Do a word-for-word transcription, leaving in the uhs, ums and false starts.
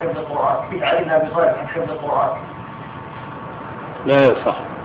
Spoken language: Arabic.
حفظ القرآن، كيف علمنا بصالح عن حفظ القرآن؟ لا يصح.